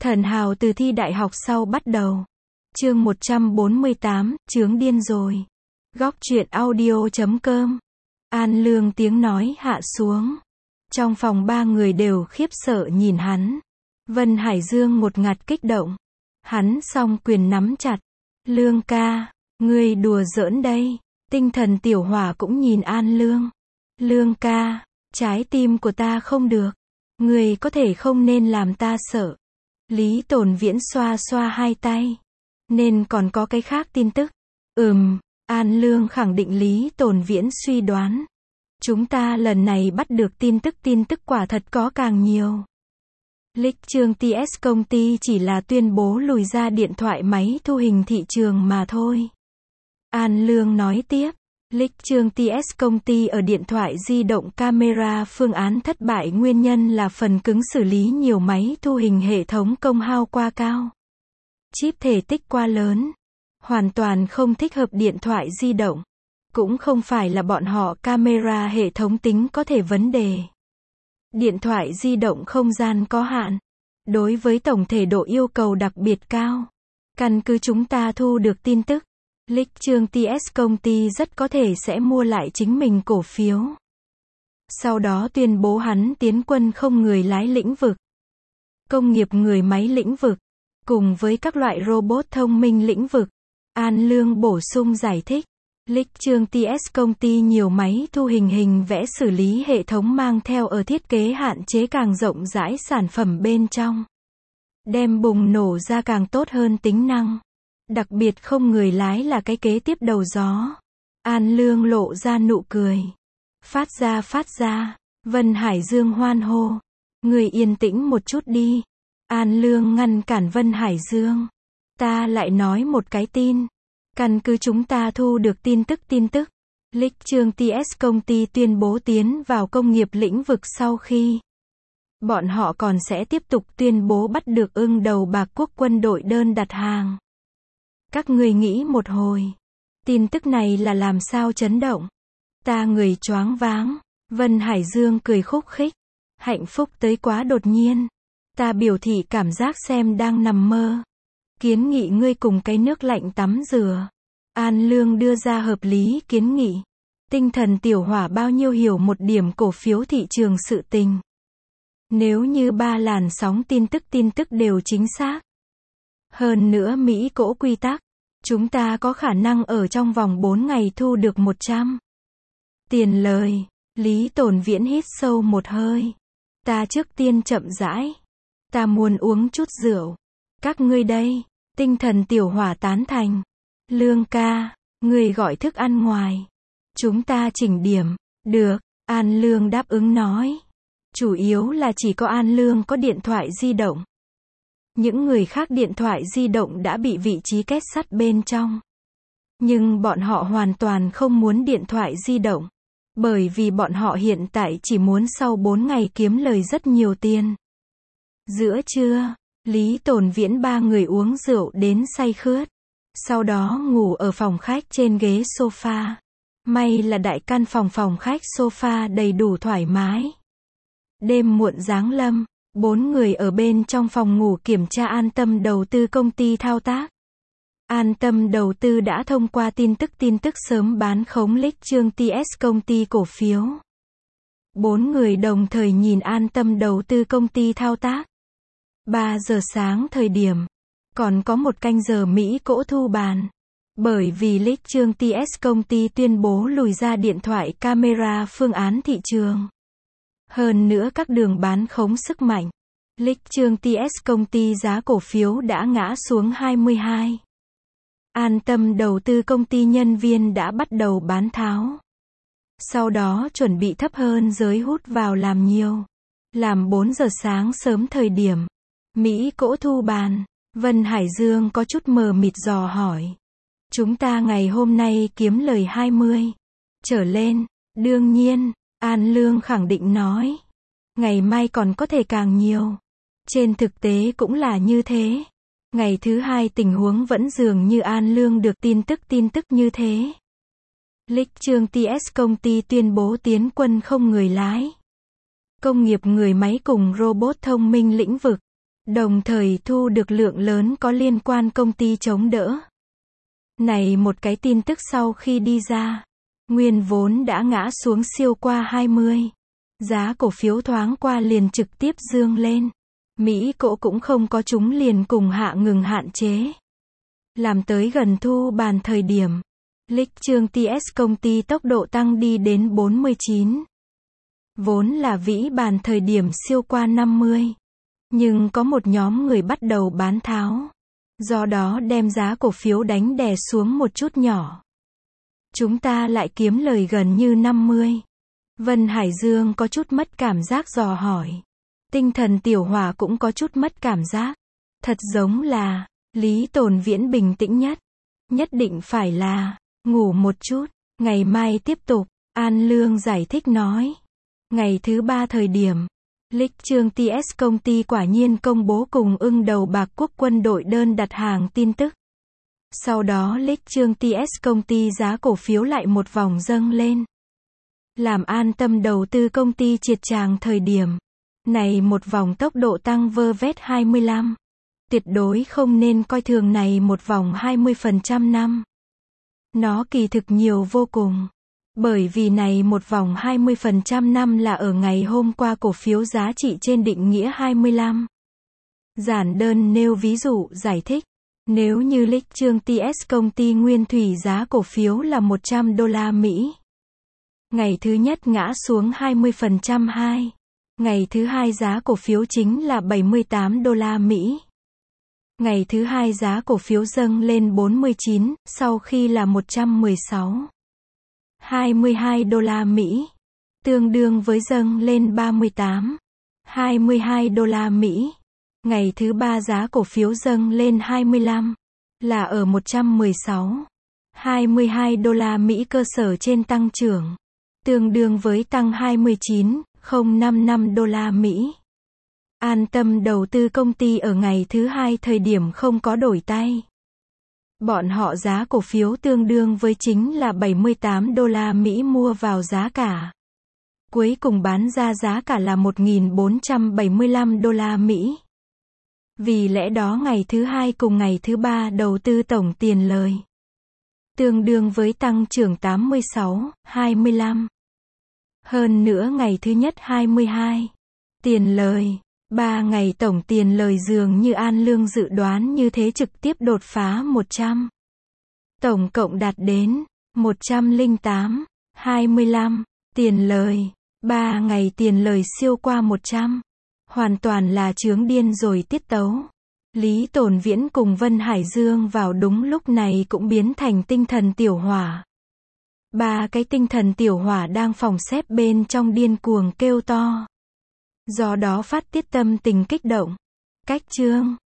Thần hào từ thi đại học sau bắt đầu. Chương 148, chướng điên rồi. Góc truyện audio.com. An Lương tiếng nói hạ xuống. Trong phòng ba người đều khiếp sợ nhìn hắn. Vân Hải Dương một ngạt kích động. Hắn song quyền nắm chặt. Lương ca, ngươi đùa giỡn đây. Tinh thần tiểu hỏa cũng nhìn An Lương. Lương ca, trái tim của ta không được. Ngươi có thể không nên làm ta sợ. Lý Tồn Viễn xoa xoa hai tay. Nên còn có cái khác tin tức. An Lương khẳng định Lý Tồn Viễn suy đoán. Chúng ta lần này bắt được tin tức quả thật có càng nhiều. Lịch Trường TS công ty chỉ là tuyên bố lùi ra điện thoại máy thu hình thị trường mà thôi. An Lương nói tiếp. Lịch Trường TS công ty ở điện thoại di động camera phương án thất bại nguyên nhân là phần cứng xử lý nhiều máy thu hình hệ thống công hao quá cao. Chip thể tích quá lớn. Hoàn toàn không thích hợp điện thoại di động. Cũng không phải là bọn họ camera hệ thống tính có thể vấn đề. Điện thoại di động không gian có hạn. Đối với tổng thể độ yêu cầu đặc biệt cao. Căn cứ chúng ta thu được tin tức. Lịch Trường TS công ty rất có thể sẽ mua lại chính mình cổ phiếu. Sau đó tuyên bố hắn tiến quân không người lái lĩnh vực. Công nghiệp người máy lĩnh vực. Cùng với các loại robot thông minh lĩnh vực. An Lương bổ sung giải thích. Lịch Trường TS công ty nhiều máy thu hình vẽ xử lý hệ thống mang theo ở thiết kế hạn chế càng rộng rãi sản phẩm bên trong. Đem bùng nổ ra càng tốt hơn tính năng. Đặc biệt không người lái là cái kế tiếp đầu gió. An Lương lộ ra nụ cười. Phát ra. Vân Hải Dương hoan hô. Người yên tĩnh một chút đi. An Lương ngăn cản Vân Hải Dương. Ta lại nói một cái tin. Căn cứ chúng ta thu được tin tức. Lịch Trường TS công ty tuyên bố tiến vào công nghiệp lĩnh vực sau khi. Bọn họ còn sẽ tiếp tục tuyên bố bắt được ưng đầu bạc quốc quân đội đơn đặt hàng. Các người nghĩ một hồi. Tin tức này là làm sao chấn động. Ta người choáng váng. Vân Hải Dương cười khúc khích. Hạnh phúc tới quá đột nhiên. Ta biểu thị cảm giác xem đang nằm mơ. Kiến nghị ngươi cùng cái nước lạnh tắm rửa. An Lương đưa ra hợp lý kiến nghị. Tinh thần tiểu hỏa bao nhiêu hiểu một điểm cổ phiếu thị trường sự tình. Nếu như 3 làn sóng tin tức đều chính xác. Hơn nữa Mỹ cỗ quy tắc. Chúng ta có khả năng ở trong vòng 4 ngày thu được 100 tiền lời. Lý Tồn Viễn hít sâu một hơi. Ta trước tiên chậm rãi. Ta muốn uống chút rượu. Các ngươi đây. Tinh thần tiểu hỏa tán thành. Lương ca, ngươi gọi thức ăn ngoài. Chúng ta chỉnh điểm. Được. An Lương đáp ứng nói. Chủ yếu là chỉ có An Lương có điện thoại di động. Những người khác điện thoại di động đã bị vị trí kết sắt bên trong. Nhưng bọn họ hoàn toàn không muốn điện thoại di động. Bởi vì bọn họ hiện tại chỉ muốn sau 4 ngày kiếm lời rất nhiều tiền. Giữa trưa, Lý Tồn Viễn 3 người uống rượu đến say khướt. Sau đó ngủ ở phòng khách trên ghế sofa. May là đại căn phòng khách sofa đầy đủ thoải mái. Đêm muộn giáng lâm. 4 người ở bên trong phòng ngủ kiểm tra An Tâm đầu tư công ty thao tác. An Tâm đầu tư đã thông qua tin tức sớm bán khống Lịch Trường TS công ty cổ phiếu. 4 người đồng thời nhìn An Tâm đầu tư công ty thao tác. 3 giờ sáng thời điểm. Còn có 1 canh giờ Mỹ cỗ thu bàn. Bởi vì Lịch Trường TS công ty tuyên bố lùi ra điện thoại camera phương án thị trường. Hơn nữa các đường bán khống sức mạnh. Lịch Trường TS công ty giá cổ phiếu đã ngã xuống 22. An Tâm đầu tư công ty nhân viên đã bắt đầu bán tháo. Sau đó chuẩn bị thấp hơn giới hút vào làm nhiều. Làm 4 giờ sáng sớm thời điểm. Mỹ cỗ thu bàn. Vân Hải Dương có chút mờ mịt dò hỏi. Chúng ta ngày hôm nay kiếm lời 20 trở lên. Đương nhiên, An Lương khẳng định nói. Ngày mai còn có thể càng nhiều. Trên thực tế cũng là như thế. Ngày thứ hai tình huống vẫn dường như An Lương được tin tức như thế. Lịch Trường TS công ty tuyên bố tiến quân không người lái. Công nghiệp người máy cùng robot thông minh lĩnh vực. đồng thời thu được lượng lớn có liên quan công ty chống đỡ. Này một cái tin tức sau khi đi ra, nguyên vốn đã ngã xuống siêu qua 20. Giá cổ phiếu thoáng qua liền trực tiếp dương lên. Mỹ cổ cũng không có chúng liền cùng hạ ngừng hạn chế. Làm tới gần thu bàn thời điểm, lịch trường TS công ty tốc độ tăng đi đến 49. Vốn là vĩ bàn thời điểm siêu qua 50. Nhưng có một nhóm người bắt đầu bán tháo. Do đó đem giá cổ phiếu đánh đè xuống một chút nhỏ. Chúng ta lại kiếm lời gần như 50. Vân Hải Dương có chút mất cảm giác dò hỏi. Tinh thần tiểu hỏa cũng có chút mất cảm giác. Thật giống là, Lý Tồn Viễn bình tĩnh nhất. Nhất định phải là, ngủ một chút, ngày mai tiếp tục, An Lương giải thích nói. Ngày thứ 3 thời điểm, lịch trường TS công ty quả nhiên công bố cùng ưng đầu bạc quốc quân đội đơn đặt hàng tin tức. Sau đó lịch trường TS công ty giá cổ phiếu lại một vòng dâng lên. Làm an tâm đầu tư công ty triệt tràng thời điểm. Này một vòng tốc độ tăng vơ vét 25. Tuyệt đối không nên coi thường này một vòng 20% năm. Nó kỳ thực nhiều vô cùng. Bởi vì này một vòng 20% năm là ở ngày hôm qua cổ phiếu giá trị trên định nghĩa 25. Giản đơn nêu ví dụ giải thích. Nếu như lịch trường TS công ty nguyên thủy giá cổ phiếu là 100 đô la Mỹ. Ngày thứ nhất ngã xuống 20% 2. Ngày thứ hai giá cổ phiếu chính là 78 đô la Mỹ. Ngày thứ hai giá cổ phiếu dâng lên 49, sau khi là 116. 22 đô la Mỹ. Tương đương với dâng lên 38. 22 đô la Mỹ. Ngày thứ ba giá cổ phiếu dâng lên 25. Là ở 116. 22 đô la Mỹ cơ sở trên tăng trưởng. Tương đương với tăng 29,055 đô la Mỹ. An tâm đầu tư công ty ở ngày thứ hai thời điểm không có đổi tay. Bọn họ giá cổ phiếu tương đương với chính là 78 đô la Mỹ mua vào giá cả. Cuối cùng bán ra giá cả là 1.475 đô la Mỹ. Vì lẽ đó ngày thứ hai cùng ngày thứ ba đầu tư tổng tiền lời. Tương đương với tăng trưởng 86,25. Hơn nữa ngày thứ nhất 22. Tiền lời. 3 ngày tổng tiền lời dường như An Lương dự đoán như thế trực tiếp đột phá 100. Tổng cộng đạt đến 108,25. Tiền lời. 3 ngày tiền lời siêu qua 100. Hoàn toàn là chướng điên rồi tiết tấu. Lý Tồn Viễn cùng Vân Hải Dương vào đúng lúc này cũng biến thành tinh thần tiểu hỏa. 3 cái tinh thần tiểu hỏa đang phòng xếp bên trong điên cuồng kêu to. Do đó phát tiết tâm tình kích động. Cách chương